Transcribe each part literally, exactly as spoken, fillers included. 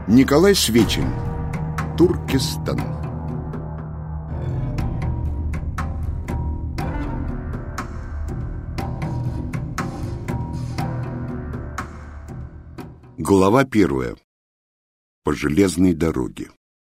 Николай Свечин. Туркестан. Глава первая. По железной дороге.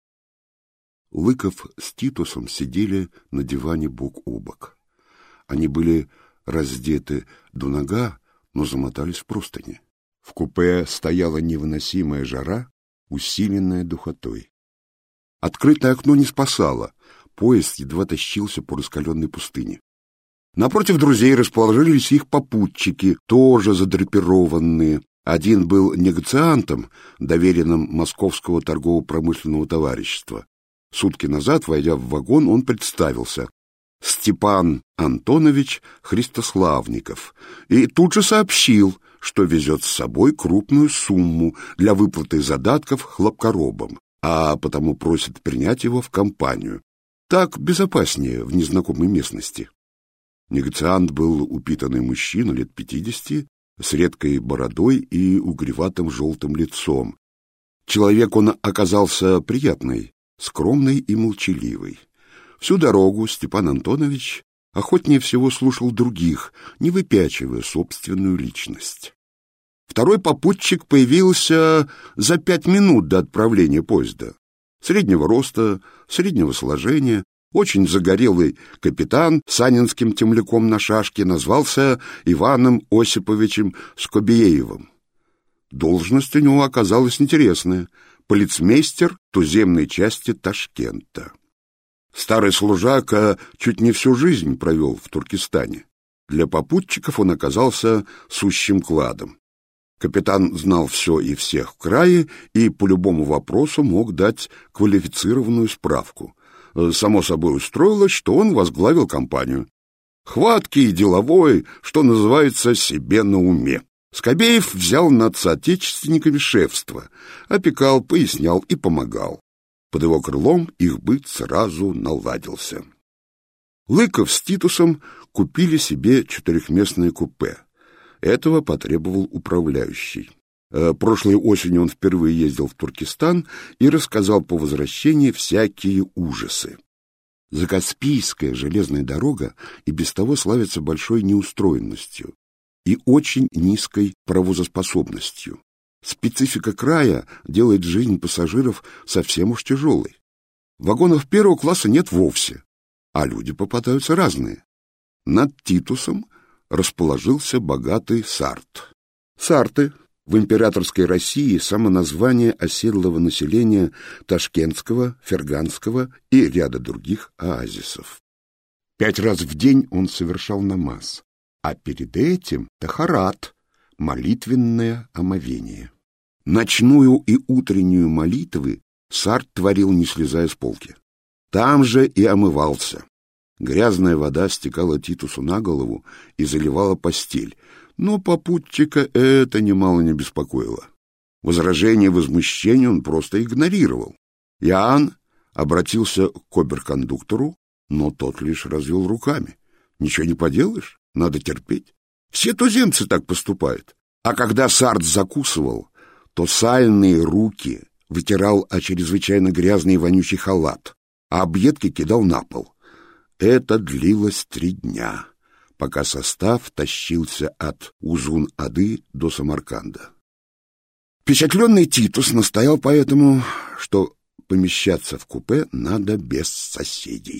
Лыков с Титусом сидели на диване бок о бок. Они были раздеты до нога, но замотались в простыни. В купе стояла невыносимая жара, усиленная духотой. Открытое окно не спасало, поезд едва тащился по раскаленной пустыне. Напротив друзей расположились их попутчики, тоже задрапированные. Один был негациантом, доверенным Московского торгово-промышленного товарищества. Сутки назад, войдя в вагон, он представился: Степан Антонович Христославников, и тут же сообщил, что везет с собой крупную сумму для выплаты задатков хлопкоробам, а потому просит принять его в компанию. Так безопаснее в незнакомой местности. Негациант был упитанный мужчина лет пятидесяти, с редкой бородой и угреватым желтым лицом. Человек он оказался приятный, скромный и молчаливый. Всю дорогу Степан Антонович охотнее всего слушал других, не выпячивая собственную личность. Второй попутчик появился за пять минут до отправления поезда. Среднего роста, среднего сложения, очень загорелый капитан с анинским темляком на шашке назвался Иваном Осиповичем Скобеевым. Должность у него оказалась интересная — полицмейстер туземной части Ташкента. Старый служака чуть не всю жизнь провел в Туркестане. Для попутчиков он оказался сущим кладом. Капитан знал все и всех в крае и по любому вопросу мог дать квалифицированную справку. Само собой устроилось, что он возглавил компанию. Хваткий и деловой, что называется, себе на уме. Скобеев взял над соотечественниками шефство, опекал, пояснял и помогал. Под его крылом их быт сразу наладился. Лыков с Титусом купили себе четырехместное купе. Этого потребовал управляющий. Прошлой осенью он впервые ездил в Туркестан и рассказал по возвращении всякие ужасы. Закаспийская железная дорога и без того славится большой неустроенностью и очень низкой паровозоспособностью. Специфика края делает жизнь пассажиров совсем уж тяжелой. Вагонов первого класса нет вовсе, а люди попадаются разные. Над Титусом расположился богатый Сарт. Сарты в императорской России самоназвание оседлого населения Ташкентского, Ферганского и ряда других оазисов. Пять раз в день он совершал намаз, а перед этим тахарат, молитвенное омовение. Ночную и утреннюю молитвы Сарт творил, не слезая с полки. Там же и омывался. Грязная вода стекала Титусу на голову и заливала постель, но попутчика это немало не беспокоило. Возражения и возмущения он просто игнорировал. Иоанн обратился к оберкондуктору, но тот лишь развел руками. Ничего не поделаешь, надо терпеть. Все туземцы так поступают. А когда Сарт закусывал, то сальные руки вытирал о чрезвычайно грязный и вонючий халат, а объедки кидал на пол. Это длилось три дня, пока состав тащился от Узун-Ады до Самарканда. Впечатленный Титус настоял поэтому, что помещаться в купе надо без соседей.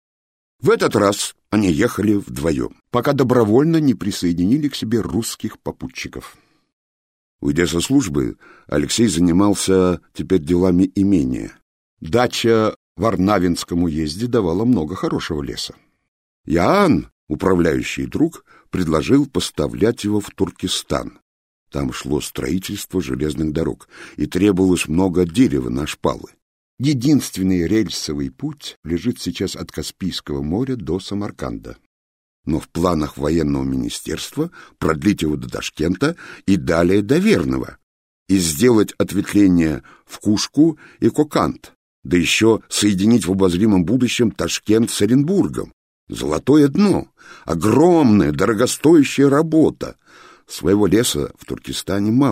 В этот раз они ехали вдвоем, пока добровольно не присоединили к себе русских попутчиков. Уйдя со службы, Алексей занимался теперь делами имения. Дача в Арнавинском уезде давала много хорошего леса. Иоанн, управляющий друг, предложил поставлять его в Туркестан. Там шло строительство железных дорог, и требовалось много дерева на шпалы. Единственный рельсовый путь лежит сейчас от Каспийского моря до Самарканда. Но в планах военного министерства продлить его до Ташкента и далее до Верного, и сделать ответвление в Кушку и Коканд, да еще соединить в обозримом будущем Ташкент с Оренбургом. Золотое дно, огромная, дорогостоящая работа. Своего леса в Туркестане мало,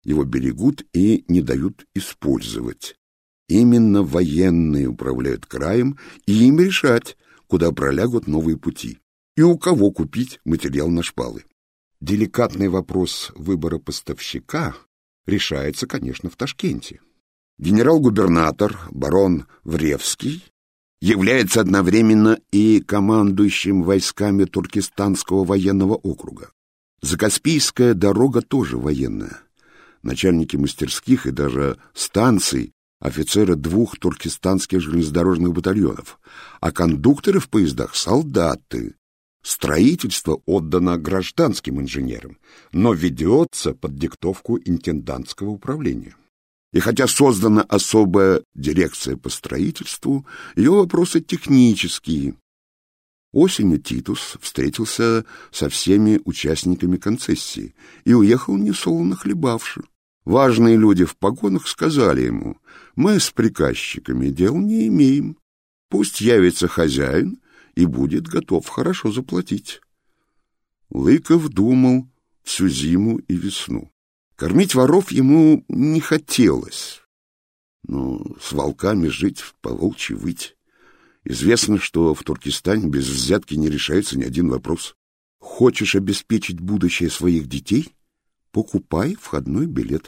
его берегут и не дают использовать. Именно военные управляют краем, и им решать, куда пролягут новые пути, и у кого купить материал на шпалы. Деликатный вопрос выбора поставщика решается, конечно, в Ташкенте. Генерал-губернатор барон Вревский является одновременно и командующим войсками Туркестанского военного округа. Закаспийская дорога тоже военная. Начальники мастерских и даже станций — офицеры двух туркестанских железнодорожных батальонов, а кондукторы в поездах — солдаты. Строительство отдано гражданским инженерам, но ведется под диктовку интендантского управления. И хотя создана особая дирекция по строительству, ее вопросы технические. Осенью Титус встретился со всеми участниками концессии и уехал несолоно хлебавши. Важные люди в погонах сказали ему: «Мы с приказчиками дел не имеем. Пусть явится хозяин и будет готов хорошо заплатить». Лыков думал всю зиму и весну. Кормить воров ему не хотелось, но с волками жить, по-волчьи выть. Известно, что в Туркестане без взятки не решается ни один вопрос. Хочешь обеспечить будущее своих детей? Покупай входной билет.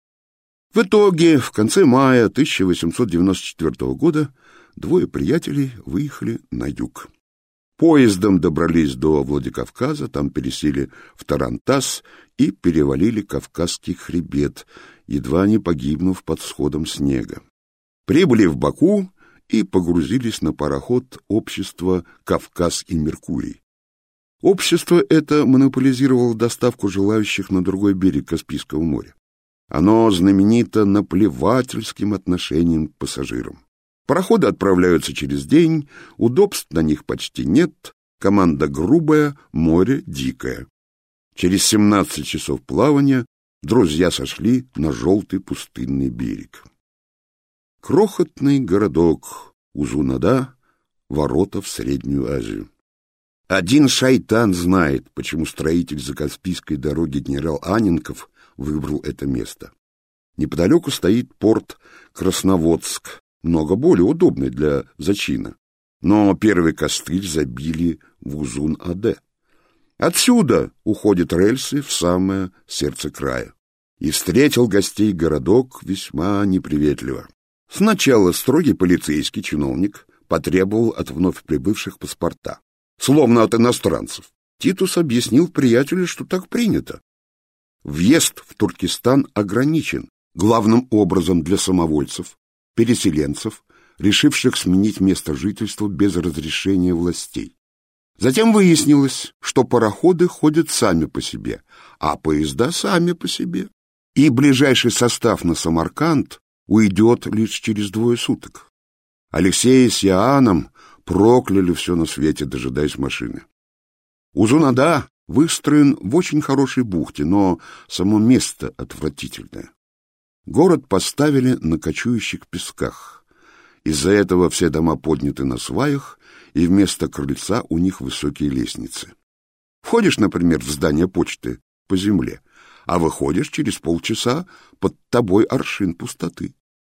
В итоге, в конце мая тысяча восемьсот девяносто четвёртого года двое приятелей выехали на юг. Поездом добрались до Владикавказа, там пересели в Тарантас и перевалили Кавказский хребет, едва не погибнув под сходом снега. Прибыли в Баку и погрузились на пароход общества «Кавказ и Меркурий». Общество это монополизировало доставку желающих на другой берег Каспийского моря. Оно знаменито наплевательским отношением к пассажирам. Пароходы отправляются через день, удобств на них почти нет, команда грубая, море дикое. Через семнадцать часов плавания друзья сошли на желтый пустынный берег. Крохотный городок Узун-Ада, ворота в Среднюю Азию. Один шайтан знает, почему строитель Закаспийской дороги генерал Анненков выбрал это место. Неподалеку стоит порт Красноводск, много более удобный для зачина. Но первый костыль забили в Узун-Аде. Отсюда уходят рельсы в самое сердце края. И встретил гостей городок весьма неприветливо. Сначала строгий полицейский чиновник потребовал от вновь прибывших паспорта, словно от иностранцев. Титус объяснил приятелю, что так принято. Въезд в Туркестан ограничен, главным образом для самовольцев, переселенцев, решивших сменить место жительства без разрешения властей. Затем выяснилось, что пароходы ходят сами по себе, а поезда сами по себе, и ближайший состав на Самарканд уйдет лишь через двое суток. Алексей с Иоанном прокляли все на свете, дожидаясь машины. Узун-Ада выстроен в очень хорошей бухте, но само место отвратительное. Город поставили на кочующих песках. Из-за этого все дома подняты на сваях, и вместо крыльца у них высокие лестницы. Входишь, например, в здание почты по земле, а выходишь через полчаса, под тобой аршин пустоты.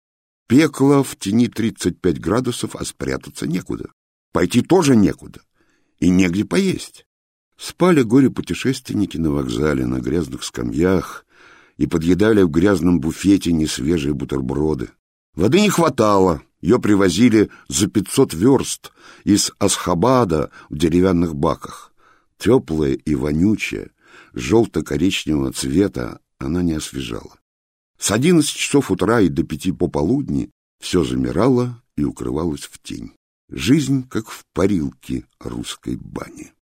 Пекло в тени тридцать пять градусов, а спрятаться некуда. Пойти тоже некуда, и негде поесть. Спали горе-путешественники на вокзале, на грязных скамьях, и подъедали в грязном буфете несвежие бутерброды. Воды не хватало, ее привозили за пятьсот верст из Асхабада в деревянных баках. Теплая и вонючая, желто-коричневого цвета, она не освежала. С одиннадцати часов утра и до пяти пополудни все замирало и укрывалось в тень. Жизнь, как в парилке русской бани.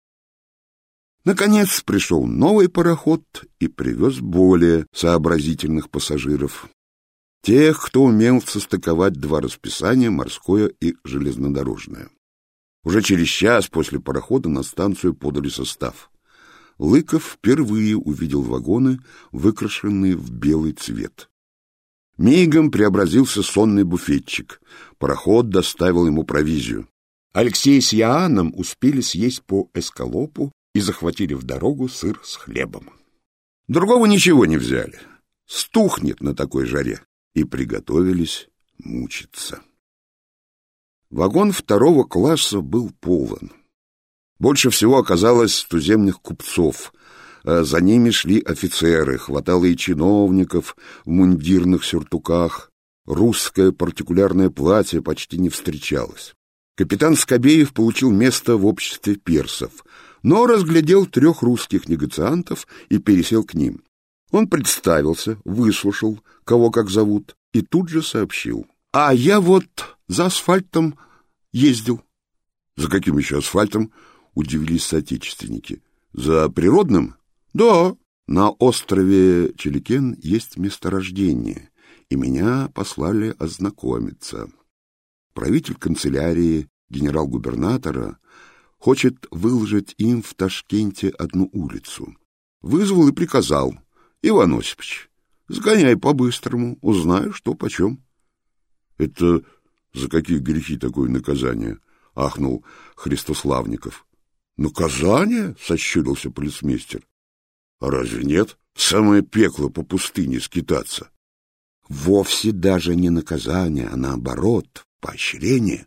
Наконец пришел новый пароход и привез более сообразительных пассажиров. Тех, кто умел состыковать два расписания, морское и железнодорожное. Уже через час после парохода на станцию подали состав. Лыков впервые увидел вагоны, выкрашенные в белый цвет. Мигом преобразился сонный буфетчик. Пароход доставил ему провизию. Алексей с Иоанном успели съесть по эскалопу и захватили в дорогу сыр с хлебом. Другого ничего не взяли. стухнет на такой жаре, и приготовились мучиться. Вагон второго класса был полон. Больше всего оказалось туземных купцов. За ними шли офицеры, хватало и чиновников в мундирных сюртуках. Русское партикулярное платье почти не встречалось. Капитан Скобеев получил место в обществе персов, но разглядел трех русских негациантов и пересел к ним. Он представился, выслушал, кого как зовут, и тут же сообщил: «А я вот за асфальтом ездил». «За каким еще асфальтом?» — удивились соотечественники. «За природным?» «Да, на острове Челикен есть месторождение, и меня послали ознакомиться. Правитель канцелярии генерал-губернатора хочет выложить им в Ташкенте одну улицу. Вызвал и приказал: Иван Осипович, сгоняй по-быстрому, узнаю, что почем». «Это за какие грехи такое наказание?» — ахнул Христославников. «Наказание?» — сощурился полицмейстер. «А разве нет? Самое пекло по пустыне скитаться». «Вовсе даже не наказание, а наоборот, поощрение».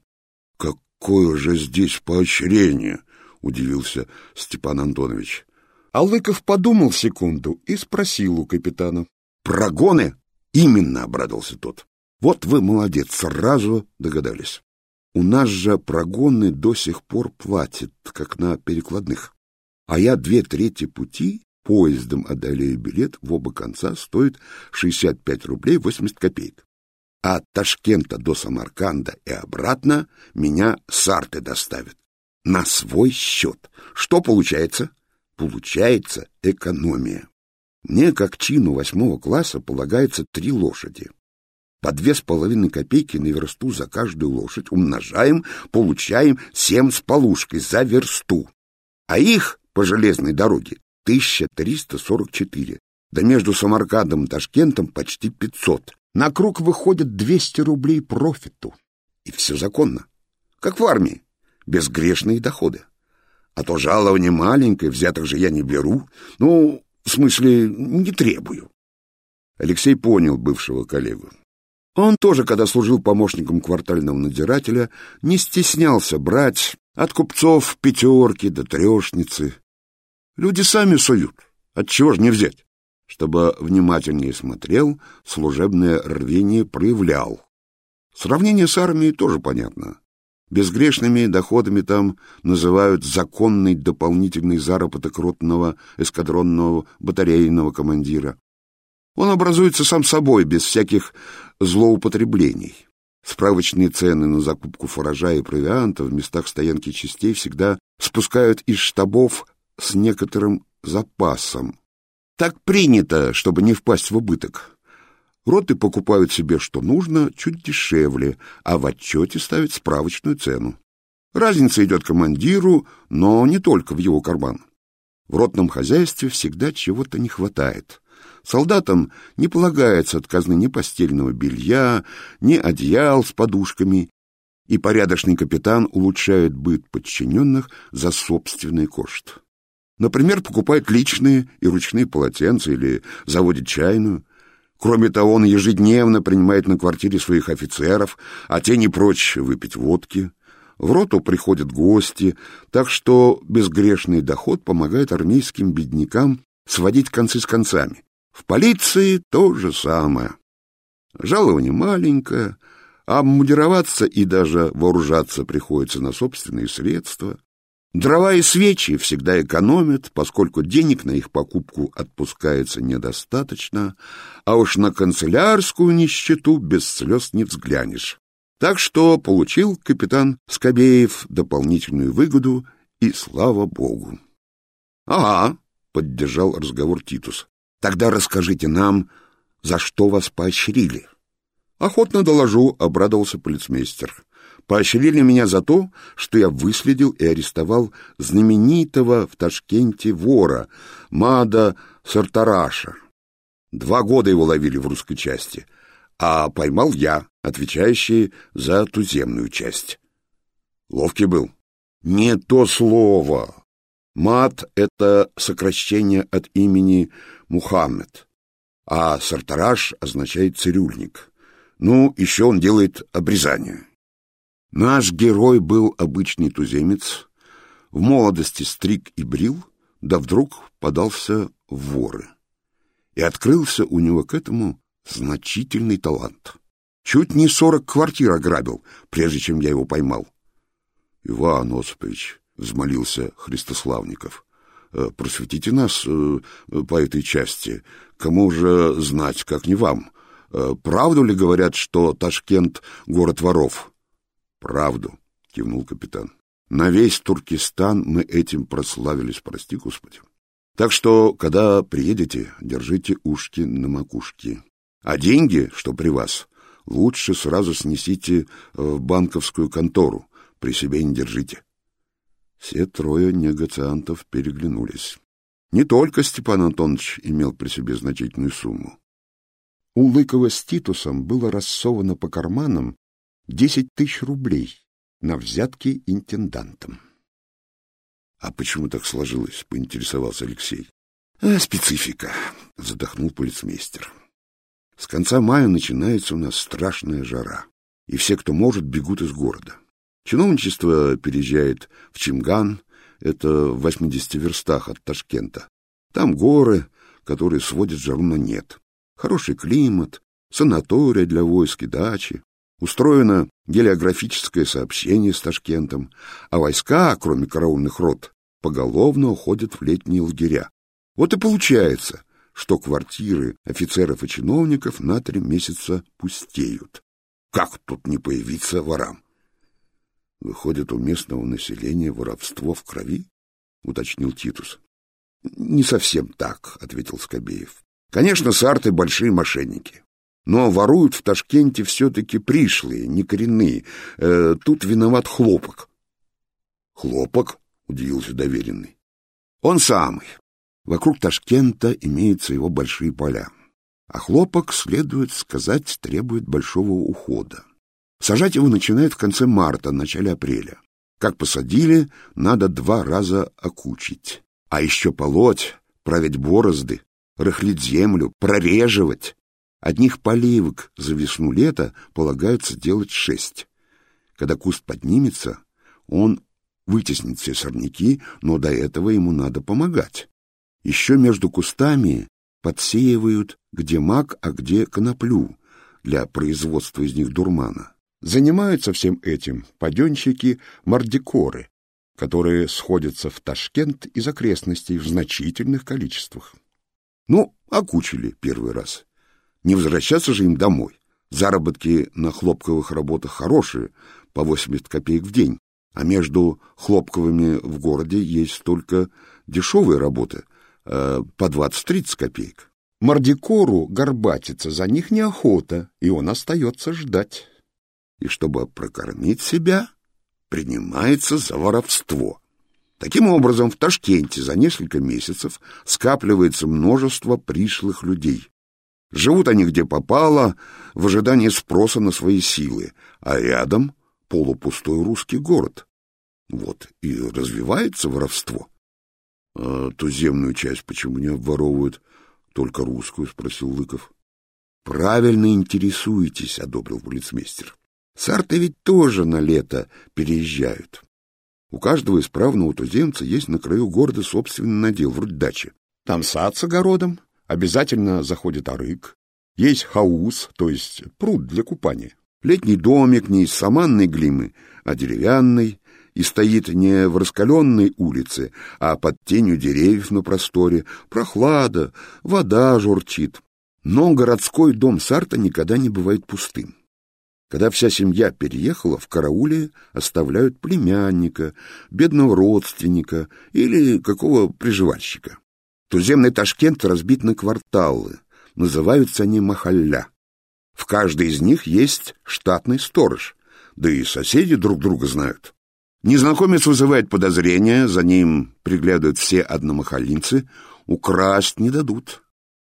«Какое же здесь поощрение?» — удивился Степан Антонович. А Лыков подумал секунду и спросил у капитана: «Прогоны?» «Именно», — обрадовался тот. «Вот вы молодец, сразу догадались. У нас же прогоны до сих пор платят, как на перекладных. А я две трети пути поездом одолею, билет в оба конца стоит шестьдесят пять рублей восемьдесят копеек. А от Ташкента до Самарканда и обратно меня сарты доставят. На свой счет. Что получается?» «Получается экономия. Мне, как чину восьмого класса, полагается три лошади. По две с половиной копейки на версту за каждую лошадь умножаем, получаем семь с полушкой за версту. А их по железной дороге тысяча триста сорок четыре. Да между Самаркандом и Ташкентом почти пятьсот. На круг выходит двести рублей профиту. И все законно. Как в армии. Безгрешные доходы. А то жалование маленькое, взятых же я не беру. Ну, в смысле, не требую». Алексей понял бывшего коллегу. Он тоже, когда служил помощником квартального надзирателя, не стеснялся брать от купцов пятерки до трешницы. Люди сами суют, отчего ж не взять? Чтобы внимательнее смотрел, служебное рвение проявлял. Сравнение с армией тоже понятно. Безгрешными доходами там называют законный дополнительный заработок ротного, эскадронного, батарейного командира. Он образуется сам собой, без всяких злоупотреблений. Справочные цены на закупку фуража и провианта в местах стоянки частей всегда спускают из штабов с некоторым запасом. Так принято, чтобы не впасть в убыток. Роты покупают себе, что нужно, чуть дешевле, а в отчете ставят справочную цену. Разница идет командиру, но не только в его карман. В ротном хозяйстве всегда чего-то не хватает. Солдатам не полагается от казны ни постельного белья, ни одеял с подушками, и порядочный капитан улучшает быт подчиненных за собственный кошт. Например, покупает личные и ручные полотенца или заводит чайную. Кроме того, он ежедневно принимает на квартире своих офицеров, а те не прочь выпить водки. В роту приходят гости, так что безгрешный доход помогает армейским беднякам сводить концы с концами. В полиции то же самое. Жалование маленькое, а обмундироваться и даже вооружаться приходится на собственные средства. Дрова и свечи всегда экономят, поскольку денег на их покупку отпускается недостаточно, а уж на канцелярскую нищету без слез не взглянешь. Так что получил капитан Скобеев дополнительную выгоду, и слава богу. — Ага, — поддержал разговор Титус. — Тогда расскажите нам, за что вас поощрили. — Охотно доложу, — обрадовался полицмейстер. Поощрили меня за то, что я выследил и арестовал знаменитого в Ташкенте вора Мада Сартараша. Два года его ловили в русской части, а поймал я, отвечающий за туземную часть. Ловкий был. Не то слово. Мад — это сокращение от имени Мухаммед. а сартораж означает цирюльник. Ну, еще он делает обрезание. Наш герой был обычный туземец, в молодости стриг и брил, да вдруг подался в воры. И открылся у него к этому значительный талант. Чуть не сорок квартир ограбил, прежде чем я его поймал. — Иван Осипович, — взмолился Христославников, — просветите нас э, по этой части. Кому же знать, как не вам? Э, правду ли говорят, что Ташкент — город воров? — Правду, — кивнул капитан. — На весь Туркестан мы этим прославились, прости Господи. Так что, когда приедете, держите ушки на макушке. А деньги, что при вас, лучше сразу снесите в банковскую контору, при себе не держите. Все трое негациантов переглянулись. Не только Степан Антонович имел при себе значительную сумму. У Лыкова с Титусом было рассовано по карманам десять тысяч рублей на взятки интендантам. — А почему так сложилось? — поинтересовался Алексей. — Специфика, — задохнул полицмейстер. С конца мая начинается у нас страшная жара, и все, кто может, бегут из города. Чиновничество переезжает в Чимган, это в восьмидесяти верстах от Ташкента. Там горы, которые сводят жару на нет. Хороший климат, санатория для войск и дачи. Устроено гелиографическое сообщение с Ташкентом, а войска, кроме караульных рот, поголовно уходят в летние лагеря. Вот и получается, что квартиры офицеров и чиновников на три месяца пустеют. Как тут не появиться ворам? — Выходит, у местного населения воровство в крови? — уточнил Титус. — Не совсем так, — ответил Скобеев. — Конечно, сарты — большие мошенники. Но воруют в Ташкенте все-таки пришлые, не коренные. Э, тут виноват Хлопок. — Хлопок? — удивился доверенный. — Он самый. Вокруг Ташкента имеются его большие поля. А Хлопок, следует сказать, требует большого ухода. Сажать его начинают в конце марта, начале апреля. Как посадили, надо два раза окучить. А еще полоть, править борозды, рыхлить землю, прореживать. Одних поливок за весну-лето полагается делать шесть. Когда куст поднимется, он вытеснит все сорняки, но до этого ему надо помогать. Еще между кустами подсеивают где мак, а где коноплю для производства из них дурмана. Занимаются всем этим паденщики-мордикоры, которые сходятся в Ташкент из окрестностей в значительных количествах. Ну, окучили первый раз. Не возвращаться же им домой. Заработки на хлопковых работах хорошие, по восемьдесят копеек в день, а между хлопковыми в городе есть только дешевые работы, э, по двадцать-тридцать копеек. Мордикору горбатиться за них неохота, и он остается ждать. И чтобы прокормить себя, принимается за воровство. Таким образом, в Ташкенте за несколько месяцев скапливается множество пришлых людей. Живут они где попало, в ожидании спроса на свои силы, а рядом полупустой русский город. Вот и развивается воровство. — А туземную часть почему не обворовывают, только русскую? — спросил Лыков. — Правильно интересуетесь, — одобрил полицмейстер. Сарты ведь тоже на лето переезжают. У каждого исправного туземца есть на краю города собственный надел, вроде дачи. Там сад с огородом, обязательно заходит арык, есть хаус, то есть пруд для купания. Летний домик не из саманной глины, а деревянный, и стоит не в раскаленной улице, а под тенью деревьев на просторе. Прохлада, вода журчит. Но городской дом сарта никогда не бывает пустым. Когда вся семья переехала, в карауле оставляют племянника, бедного родственника или какого приживальщика. Туземный Ташкент разбит на кварталы, называются они махалля. В каждой из них есть штатный сторож, да и соседи друг друга знают. Незнакомец вызывает подозрения, за ним приглядывают все одномахалинцы, украсть не дадут.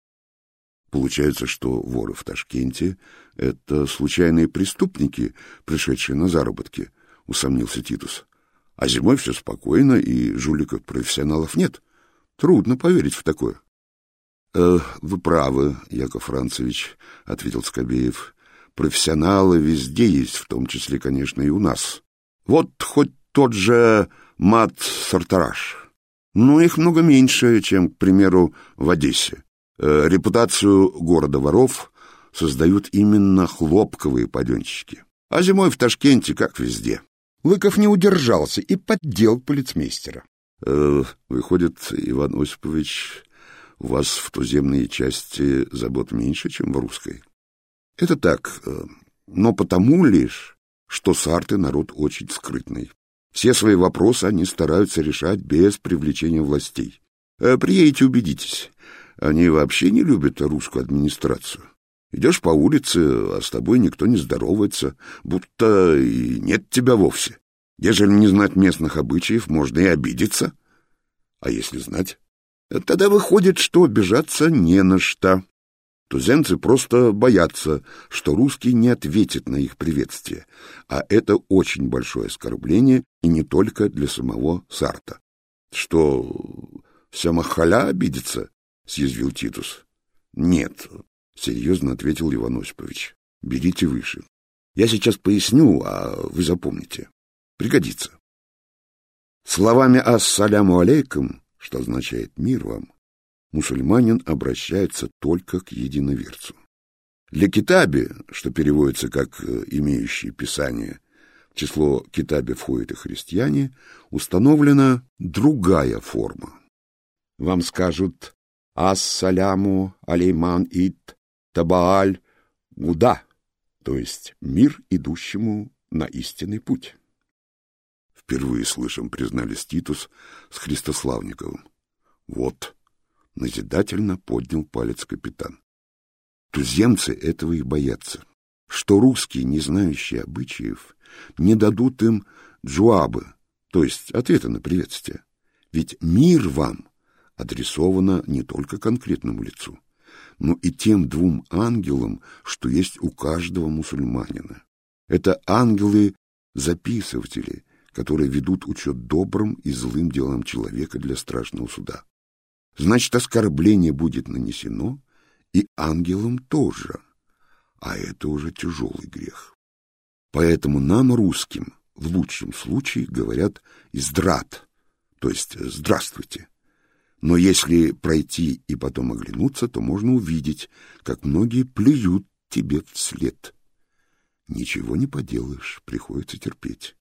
Получается, что воры в Ташкенте — это случайные преступники, пришедшие на заработки, — усомнился Титус. А зимой все спокойно, и жуликов-профессионалов нет. Трудно поверить в такое. э, — Вы правы, Яков Францевич, — ответил Скобеев. — Профессионалы везде есть, в том числе, конечно, и у нас. Вот хоть тот же Мат-Сартараш. Но их много меньше, чем, к примеру, в Одессе. Э, репутацию города воров создают именно хлопковые паденщики. А зимой в Ташкенте, как везде. Лыков не удержался и поддел полицмейстера. Э, выходит, Иван Осипович, у вас в туземной части забот меньше, чем в русской? Это так, э, но потому лишь, что сарты народ очень скрытный. Все свои вопросы они стараются решать без привлечения властей. Э, приедете, убедитесь. Они вообще не любят русскую администрацию. Идешь по улице, а с тобой никто не здоровается, будто и нет тебя вовсе. Ежели не знать местных обычаев, можно и обидеться. А если знать, тогда выходит, что обижаться не на что. Туземцы просто боятся, что русский не ответит на их приветствие, а это очень большое оскорбление и не только для самого Сарта. — Что, вся махаля обидится? — съязвил Титус. — Нет, — серьезно ответил Иван Осипович. — Берите выше. Я сейчас поясню, а вы запомните. Пригодится. Словами «Ассаляму алейкум», что означает «мир вам», мусульманин обращается только к единоверцу. Для китаби, что переводится как «имеющие писание», в число китаби входят и христиане, установлена другая форма. Вам скажут «Ассаляму алейман ит табааль гуда», то есть «мир идущему на истинный путь». Впервые слышим, признались Титус с Христославниковым. Вот, назидательно поднял палец капитан. Туземцы этого и боятся, что русские, не знающие обычаев, не дадут им джуабы, то есть ответа на приветствие. Ведь мир вам адресовано не только конкретному лицу, но и тем двум ангелам, что есть у каждого мусульманина. Это ангелы-записыватели, которые ведут учет добрым и злым делам человека для страшного суда. Значит, оскорбление будет нанесено и ангелам тоже, а это уже тяжелый грех. Поэтому нам, русским, в лучшем случае говорят «издрат», то есть «здравствуйте». Но если пройти и потом оглянуться, то можно увидеть, как многие плюют тебе вслед. Ничего не поделаешь, приходится терпеть.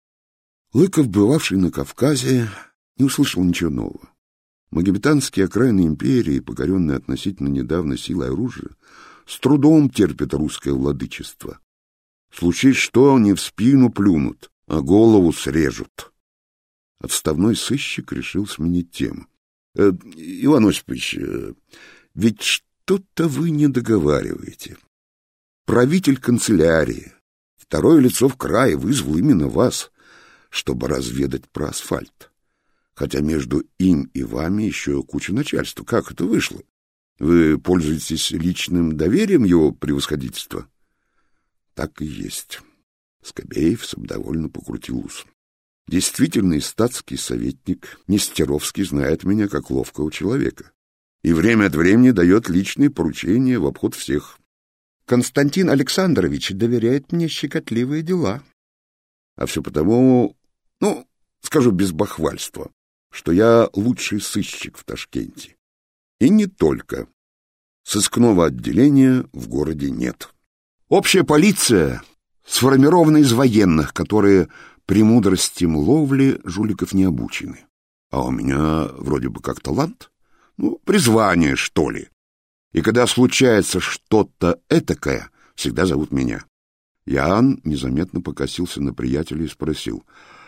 Лыков, бывавший на Кавказе, не услышал ничего нового. Магометанские окраины империи, покоренные относительно недавно силой оружия, с трудом терпят русское владычество. Случись что, не в спину плюнут, а голову срежут. Отставной сыщик решил сменить тему. Э, — Иван Осипович, э, ведь что-то вы не договариваете. Правитель канцелярии, второе лицо в крае, вызвал именно вас, чтобы разведать про асфальт. Хотя между им и вами еще куча начальства. Как это вышло? Вы пользуетесь личным доверием его превосходительства? Так и есть. Скобеев самодовольно покрутил ус. Действительный статский советник Нестеровский знает меня как ловкого человека и время от времени дает личные поручения в обход всех. Константин Александрович доверяет мне щекотливые дела. А все потому, ну, скажу без бахвальства, что я лучший сыщик в Ташкенте. И не только. Сыскного отделения в городе нет. Общая полиция сформирована из военных, которые премудростям ловли жуликов не обучены. А у меня вроде бы как талант, ну, призвание, что ли. И когда случается что-то этакое, всегда зовут меня. Ян незаметно покосился на приятеля и спросил: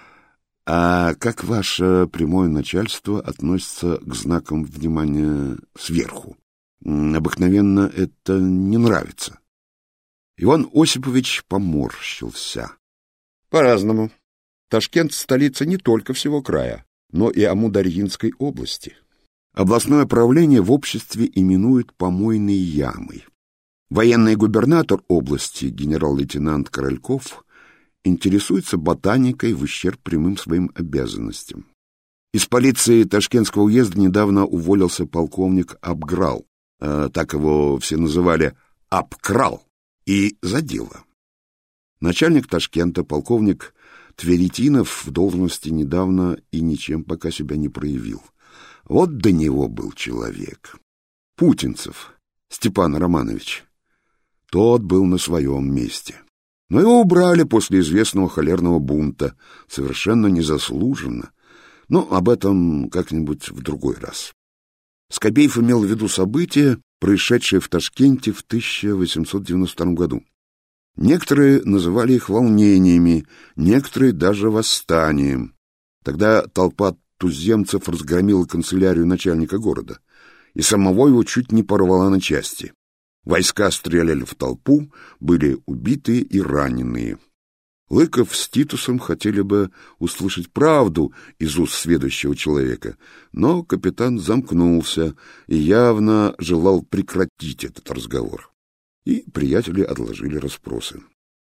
«А как ваше прямое начальство относится к знакам внимания сверху? Обыкновенно это не нравится». Иван Осипович поморщился. По-разному. Ташкент — столица не только всего края, но и Амударьинской области. Областное правление в обществе именуют помойной ямой. Военный губернатор области, генерал-лейтенант Корольков, интересуется ботаникой в ущерб прямым своим обязанностям. Из полиции Ташкентского уезда недавно уволился полковник Абграл. э, так его все называли, обкрал, и за дело. Начальник Ташкента, полковник Тверетинов, в должности недавно и ничем пока себя не проявил. Вот до него был человек. Путинцев Степан Романович. Тот был на своем месте. Но его убрали после известного холерного бунта, совершенно незаслуженно. Но об этом как-нибудь в другой раз. Скобеев имел в виду события, происшедшие в Ташкенте в тысяча восемьсот девяносто втором году. Некоторые называли их волнениями, некоторые даже восстанием. Тогда толпа туземцев разгромила канцелярию начальника города, и самого его чуть не порвала на части. Войска стреляли в толпу, были убитые и раненые. Лыков с Титусом хотели бы услышать правду из уст сведущего человека, но капитан замкнулся и явно желал прекратить этот разговор. И приятели отложили расспросы.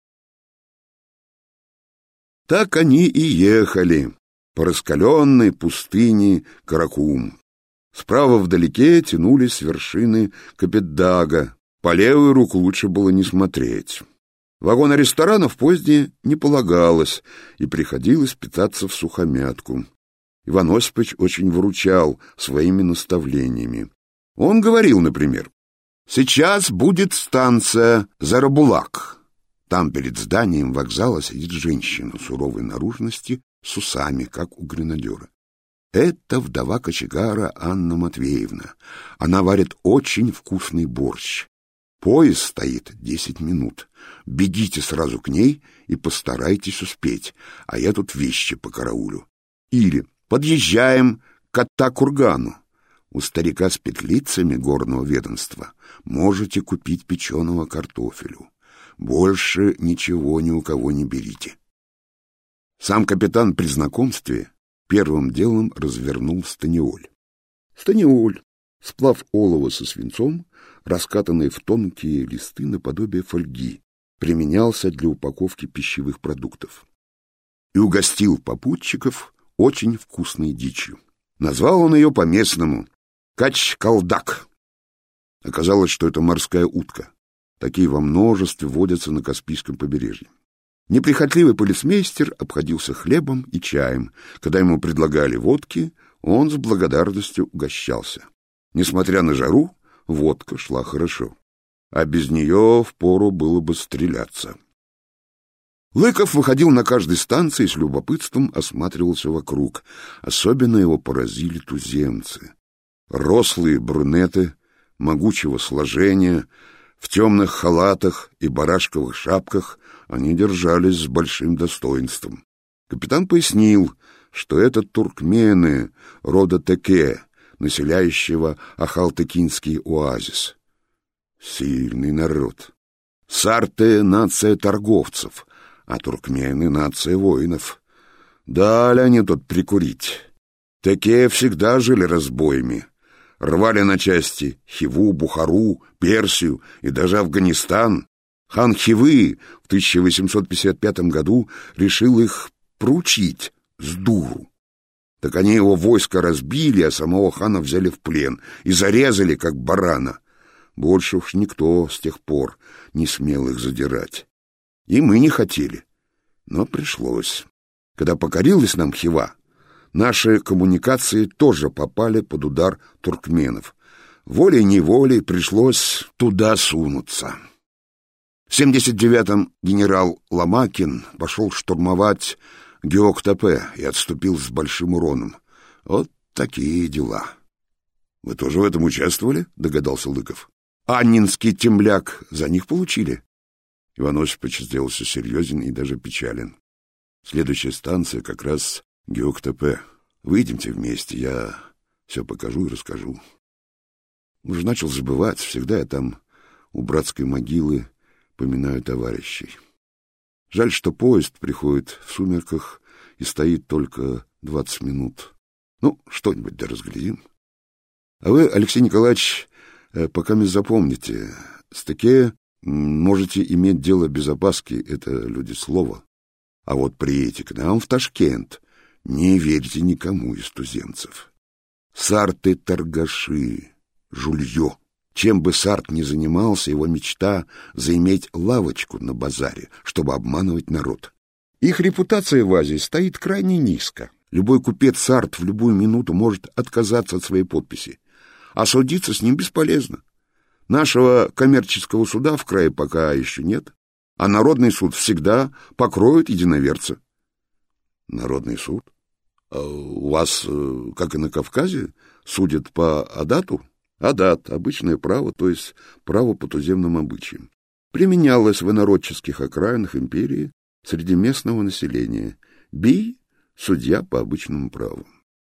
Так они и ехали по раскаленной пустыне Каракум. Справа вдалеке тянулись вершины Капетдага, по левую руку лучше было не смотреть. Вагона ресторана в поезде не полагалось, и приходилось питаться всухомятку. Иван Осипович очень выручал своими наставлениями. Он говорил, например: «Сейчас будет станция Зарабулак. Там перед зданием вокзала сидит женщина суровой наружности с усами, как у гренадера. Это вдова кочегара Анна Матвеевна. Она варит очень вкусный борщ. Поезд стоит десять минут. Бегите сразу к ней и постарайтесь успеть, а я тут вещи покараулю. Или подъезжаем к Ата-Кургану. У старика с петлицами горного ведомства можете купить печеного картофелю. Больше ничего ни у кого не берите». Сам капитан при знакомстве первым делом развернул станиоль. Станиоль — сплав олова со свинцом, раскатанный в тонкие листы наподобие фольги, применялся для упаковки пищевых продуктов. И угостил попутчиков очень вкусной дичью. Назвал он ее по-местному кач-калдак. Оказалось, что это морская утка. Такие во множестве водятся на Каспийском побережье. Неприхотливый полицмейстер обходился хлебом и чаем. Когда ему предлагали водки, он с благодарностью угощался. Несмотря на жару, водка шла хорошо, а без нее впору было бы стреляться. Лыков выходил на каждой станции и с любопытством осматривался вокруг. Особенно его поразили туземцы. Рослые брюнеты, могучего сложения, в темных халатах и барашковых шапках они держались с большим достоинством. Капитан пояснил, что это туркмены рода Теке, населяющего Ахалтекинский оазис. Сильный народ. Сарты — нация торговцев, а туркмены — нация воинов. Дали они тут прикурить. Теке всегда жили разбоями. Рвали на части Хиву, Бухару, Персию и даже Афганистан. Хан Хивы в тысяча восемьсот пятьдесят пятом году решил их проучить с дуру. Так они его войско разбили, а самого хана взяли в плен и зарезали, как барана. Больше уж никто с тех пор не смел их задирать. И мы не хотели, но пришлось. Когда покорилась нам Хива, наши коммуникации тоже попали под удар туркменов. Волей-неволей пришлось туда сунуться. В семьдесят девятом генерал Ломакин пошел штурмовать Геоктепе и отступил с большим уроном. Вот такие дела. — Вы тоже в этом участвовали? — догадался Лыков. — Аннинский темляк за них получили. Иван Осипович сделался серьезен и даже печален. Следующая станция как раз Геоктепе. Выйдемте вместе, я все покажу и расскажу. Уже начал забывать, всегда я там у братской могилы поминаю товарищей. Жаль, что поезд приходит в сумерках и стоит только двадцать минут. Ну, что-нибудь да разглядим. А вы, Алексей Николаевич, пока не запомните, с Теке можете иметь дело без опаски, это люди слова. А вот приедете к нам в Ташкент, не верьте никому из туземцев. Сарты — торгаши, жулье. Чем бы Сарт ни занимался, его мечта — заиметь лавочку на базаре, чтобы обманывать народ. Их репутация в Азии стоит крайне низко. Любой купец Сарт в любую минуту может отказаться от своей подписи, а судиться с ним бесполезно. Нашего коммерческого суда в крае пока еще нет, а народный суд всегда покроет единоверца. Народный суд? А у вас, как и на Кавказе, судят по адату? Адат — обычное право, то есть право по туземным обычаям. Применялось в инородческих окраинах империи среди местного населения. Бий — судья по обычному праву.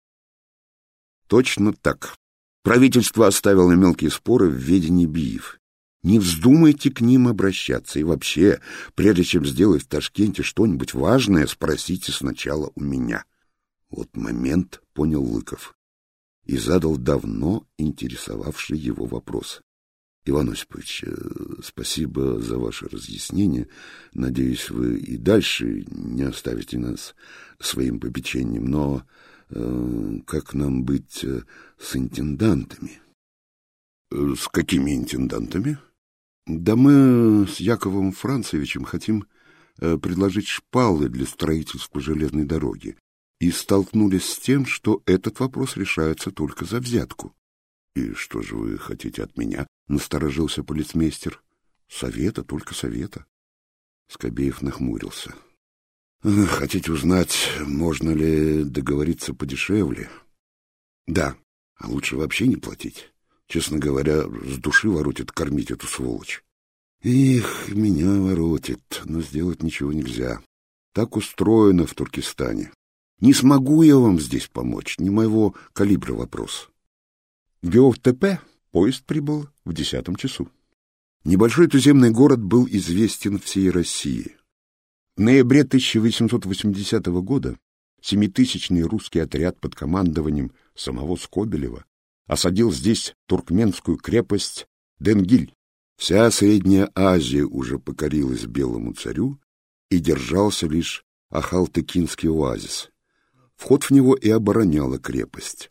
Точно так. Правительство оставило мелкие споры в ведении биев. Не вздумайте к ним обращаться. И вообще, прежде чем сделать в Ташкенте что-нибудь важное, спросите сначала у меня. Вот момент, понял Лыков. И задал давно интересовавший его вопрос. Иван Осипович, спасибо за ваше разъяснение. Надеюсь, вы и дальше не оставите нас своим попечением. Но э, как нам быть э, с интендантами? Э, с какими интендантами? Да мы с Яковом Францевичем хотим э, предложить шпалы для строительства железной дороги. И столкнулись с тем, что этот вопрос решается только за взятку. — И что же вы хотите от меня? — насторожился полицмейстер. — Совета, только совета. Скобеев нахмурился. — Хотите узнать, можно ли договориться подешевле? — Да, а лучше вообще не платить. Честно говоря, с души воротит кормить эту сволочь. Их, меня воротит, но сделать ничего нельзя. Так устроено в Туркестане. Не смогу я вам здесь помочь, не моего калибра вопрос. В Геов-Тепе поезд прибыл в десятом часу. Небольшой туземный город был известен всей России. В ноябре тысяча восемьсот восьмидесятого года семитысячный русский отряд под командованием самого Скобелева осадил здесь туркменскую крепость Денгиль. Вся Средняя Азия уже покорилась белому царю, и держался лишь Ахалтекинский оазис. Вход в него и обороняла крепость.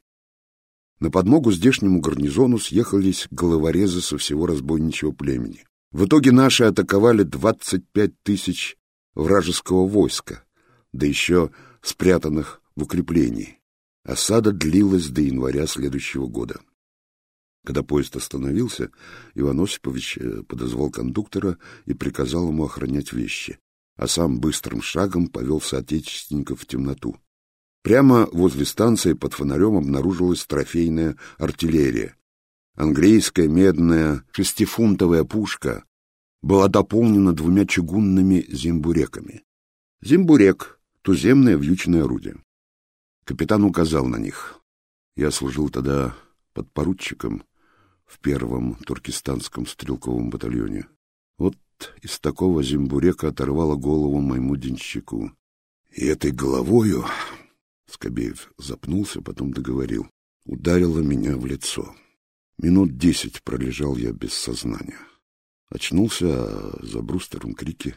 На подмогу здешнему гарнизону съехались головорезы со всего разбойничьего племени. В итоге наши атаковали двадцать пять тысяч вражеского войска, да еще спрятанных в укреплении. Осада длилась до января следующего года. Когда поезд остановился, Иван Осипович подозвал кондуктора и приказал ему охранять вещи, а сам быстрым шагом повел соотечественников в темноту. Прямо возле станции под фонарем обнаружилась трофейная артиллерия. Английская медная шестифунтовая пушка была дополнена двумя чугунными зимбуреками. Зимбурек — туземное вьючное орудие. Капитан указал на них. Я служил тогда подпоручиком в первом туркестанском стрелковом батальоне. Вот из такого зимбурека оторвало голову моему денщику. И этой головою... Скобеев запнулся, потом договорил. Ударило меня в лицо. Минут десять пролежал я без сознания. Очнулся, а за брустером крики.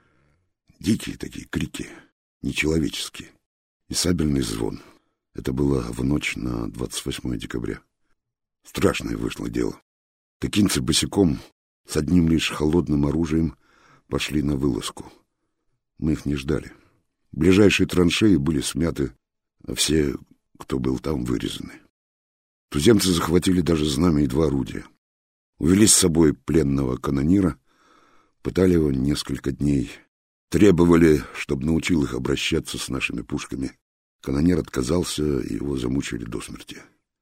Дикие такие крики, нечеловеческие. И сабельный звон. Это было в ночь на двадцать восьмое декабря. Страшное вышло дело. Текинцы босиком с одним лишь холодным оружием пошли на вылазку. Мы их не ждали. Ближайшие траншеи были смяты, а все, кто был там, вырезаны. Туземцы захватили даже знамя и два орудия. Увели с собой пленного канонира, пытали его несколько дней. Требовали, чтобы научил их обращаться с нашими пушками. Канонир отказался, и его замучили до смерти.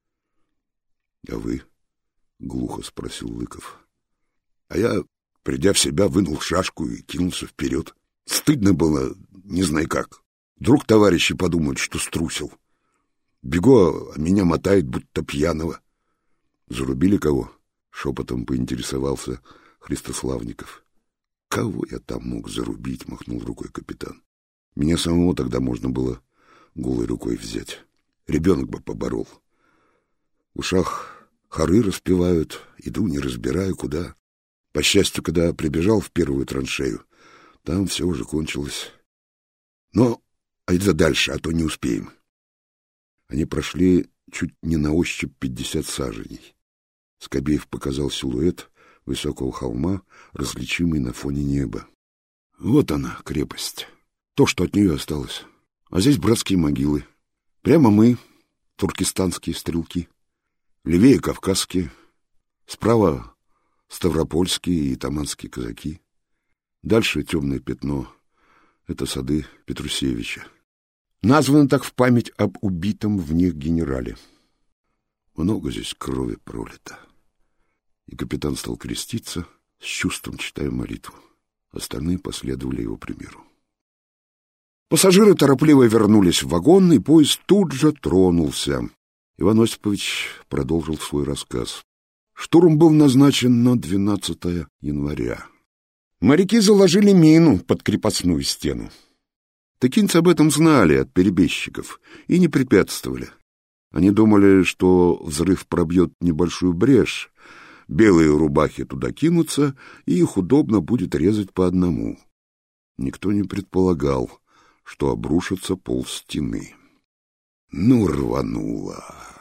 — А вы? — глухо спросил Лыков. А я, придя в себя, вынул шашку и кинулся вперед. Стыдно было, не знаю как. Вдруг товарищи подумают, что струсил. Бегу, а меня мотает, будто пьяного. Зарубили кого? Шепотом поинтересовался Христославников. Кого я там мог зарубить, махнул рукой капитан. Меня самого тогда можно было голой рукой взять. Ребенок бы поборол. В ушах хоры распевают, иду, не разбираю, куда. По счастью, когда прибежал в первую траншею, там все уже кончилось. Но айда дальше, а то не успеем. Они прошли чуть не на ощупь пятьдесят саженей. Скобеев показал силуэт высокого холма, различимый на фоне неба. Вот она, крепость. То, что от нее осталось. А здесь братские могилы. Прямо мы, туркестанские стрелки. Левее кавказские. Справа ставропольские и таманские казаки. Дальше темное пятно. Это сады Петрусевича. Названо так в память об убитом в них генерале. Много здесь крови пролито. И капитан стал креститься, с чувством читая молитву. Остальные последовали его примеру. Пассажиры торопливо вернулись в вагон, и поезд тут же тронулся. Иван Осипович продолжил свой рассказ. Штурм был назначен на двенадцатое января. Моряки заложили мину под крепостную стену. Тыкинцы об этом знали от перебежчиков и не препятствовали. Они думали, что взрыв пробьет небольшую брешь, белые рубахи туда кинутся, и их удобно будет резать по одному. Никто не предполагал, что обрушится полстены. Ну, рвануло.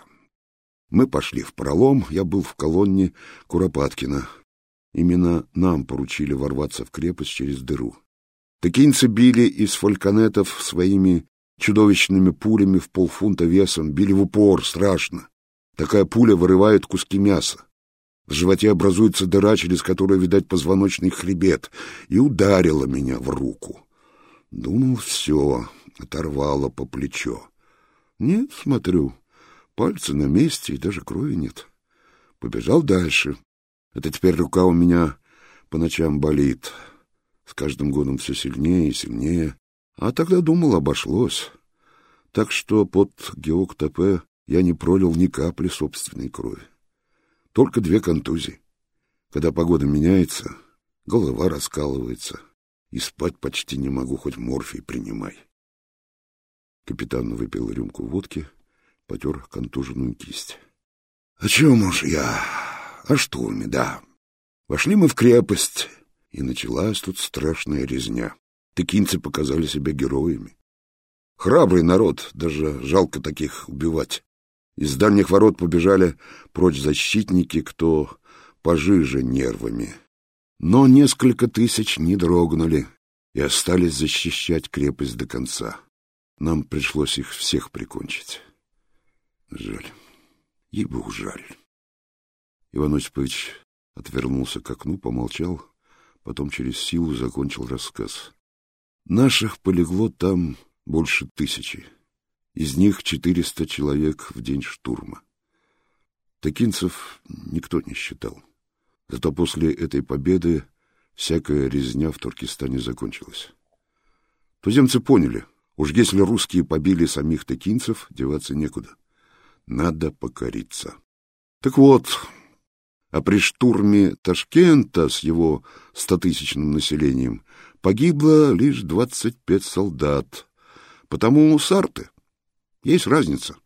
Мы пошли в пролом, я был в колонне Куропаткина. Именно нам поручили ворваться в крепость через дыру. Тыкинцы били из фальконетов своими чудовищными пулями в полфунта весом, били в упор, страшно. Такая пуля вырывает куски мяса. В животе образуется дыра, через которую, видать, позвоночный хребет, и ударила меня в руку. Думал, все, оторвало по плечо. Нет, смотрю, пальцы на месте, и даже крови нет. Побежал дальше. Это теперь рука у меня по ночам болит. С каждым годом все сильнее и сильнее. А тогда, думал, обошлось. Так что под Геоктопе я не пролил ни капли собственной крови. Только две контузии. Когда погода меняется, голова раскалывается, и спать почти не могу, хоть морфий принимай. Капитан выпил рюмку водки, потер контуженную кисть. — О чем уж я? О штурме, да. Вошли мы в крепость, и началась тут страшная резня. Тыкинцы показали себя героями. Храбрый народ, даже жалко таких убивать. Из дальних ворот побежали прочь защитники, кто пожиже нервами. Но несколько тысяч не дрогнули и остались защищать крепость до конца. Нам пришлось их всех прикончить. Жаль. Ей-богу, жаль. Иван Осипович отвернулся к окну, помолчал, потом через силу закончил рассказ. Наших полегло там больше тысячи. Из них четыреста человек в день штурма. Тыкинцев никто не считал. Зато после этой победы всякая резня в Туркестане закончилась. Туземцы поняли, уж если русские побили самих тыкинцев, деваться некуда. Надо покориться. Так вот, а при штурме Ташкента с его стотысячным населением погибло лишь двадцать пять солдат. Потому сарты. Есть разница.